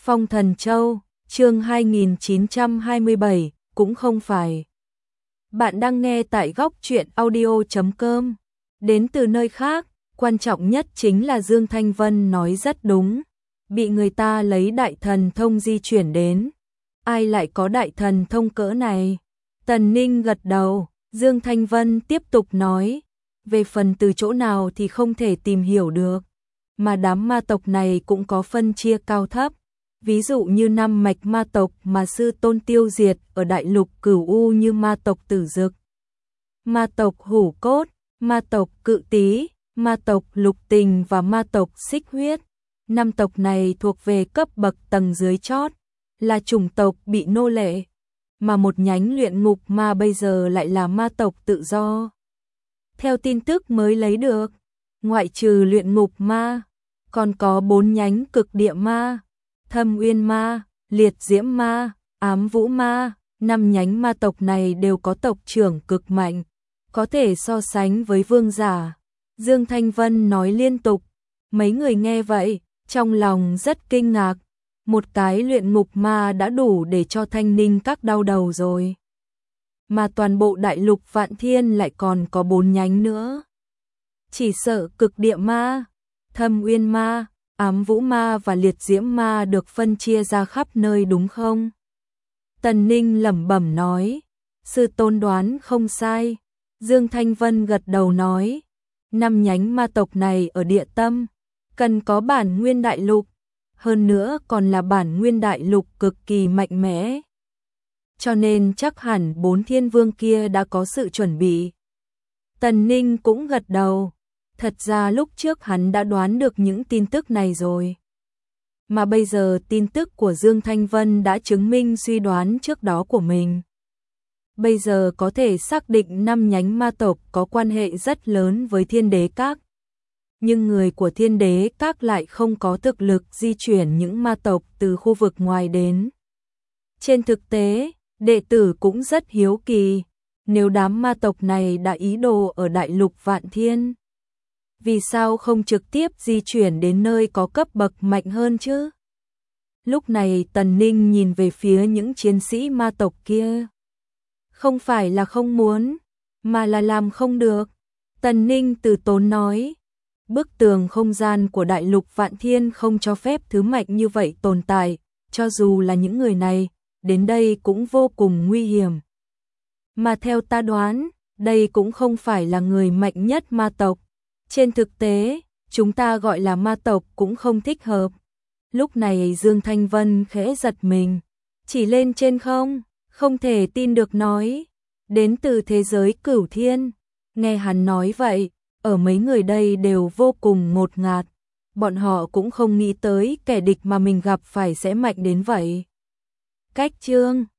Phong Thần Châu, chương 2927, cũng không phải. Bạn đang nghe tại góc truyện audio.com. Đến từ nơi khác, quan trọng nhất chính là Dương Thanh Vân nói rất đúng. Bị người ta lấy đại thần thông di chuyển đến. Ai lại có đại thần thông cỡ này? Tần Ninh gật đầu, Dương Thanh Vân tiếp tục nói. Về phần từ chỗ nào thì không thể tìm hiểu được. Mà đám ma tộc này cũng có phân chia cao thấp. Ví dụ như 5 mạch ma tộc mà sư tôn tiêu diệt ở đại lục Cửu U như ma tộc Tử Dực, ma tộc Hủ Cốt, ma tộc Cự Tý, ma tộc Lục Tình và ma tộc Xích Huyết. 5 tộc này thuộc về cấp bậc tầng dưới chót, là chủng tộc bị nô lệ, mà một nhánh luyện ngục ma bây giờ lại là ma tộc tự do. Theo tin tức mới lấy được, ngoại trừ luyện ngục ma, còn có 4 nhánh cực địa ma, Thâm Uyên ma, Liệt Diễm ma, Ám Vũ ma. 5 nhánh ma tộc này đều có tộc trưởng cực mạnh, có thể so sánh với vương giả. Dương Thanh Vân nói liên tục, mấy người nghe vậy, trong lòng rất kinh ngạc. Một cái luyện ngục ma đã đủ để cho Thanh Ninh các đau đầu rồi. Mà toàn bộ đại lục Vạn Thiên lại còn có 4 nhánh nữa. Chỉ sợ cực địa ma, Thâm Uyên ma, Ám Vũ ma và Liệt Diễm ma được phân chia ra khắp nơi đúng không? Tần Ninh lẩm bẩm nói, sư tôn đoán không sai. Dương Thanh Vân gật đầu nói, 5 nhánh ma tộc này ở địa tâm, cần có bản nguyên đại lục, hơn nữa còn là bản nguyên đại lục cực kỳ mạnh mẽ. Cho nên chắc hẳn 4 thiên vương kia đã có sự chuẩn bị. Tần Ninh cũng gật đầu. Thật ra lúc trước hắn đã đoán được những tin tức này rồi. Mà bây giờ tin tức của Dương Thanh Vân đã chứng minh suy đoán trước đó của mình. Bây giờ có thể xác định 5 nhánh ma tộc có quan hệ rất lớn với Thiên Đế Các. Nhưng người của Thiên Đế Các lại không có thực lực di chuyển những ma tộc từ khu vực ngoài đến. Trên thực tế, đệ tử cũng rất hiếu kỳ, nếu đám ma tộc này đã ý đồ ở đại lục Vạn Thiên, vì sao không trực tiếp di chuyển đến nơi có cấp bậc mạnh hơn chứ? Lúc này Tần Ninh nhìn về phía những chiến sĩ ma tộc kia. Không phải là không muốn, mà là làm không được. Tần Ninh từ tốn nói, bức tường không gian của đại lục Vạn Thiên không cho phép thứ mạnh như vậy tồn tại, cho dù là những người này, đến đây cũng vô cùng nguy hiểm. Mà theo ta đoán, đây cũng không phải là người mạnh nhất ma tộc. Trên thực tế, chúng ta gọi là ma tộc cũng không thích hợp. Lúc này Dương Thanh Vân khẽ giật mình, chỉ lên trên không thể tin được nói, đến từ thế giới Cửu Thiên. Nghe hắn nói vậy, ở mấy người đây đều vô cùng ngột ngạt, bọn họ cũng không nghĩ tới kẻ địch mà mình gặp phải sẽ mạnh đến vậy. Cách chương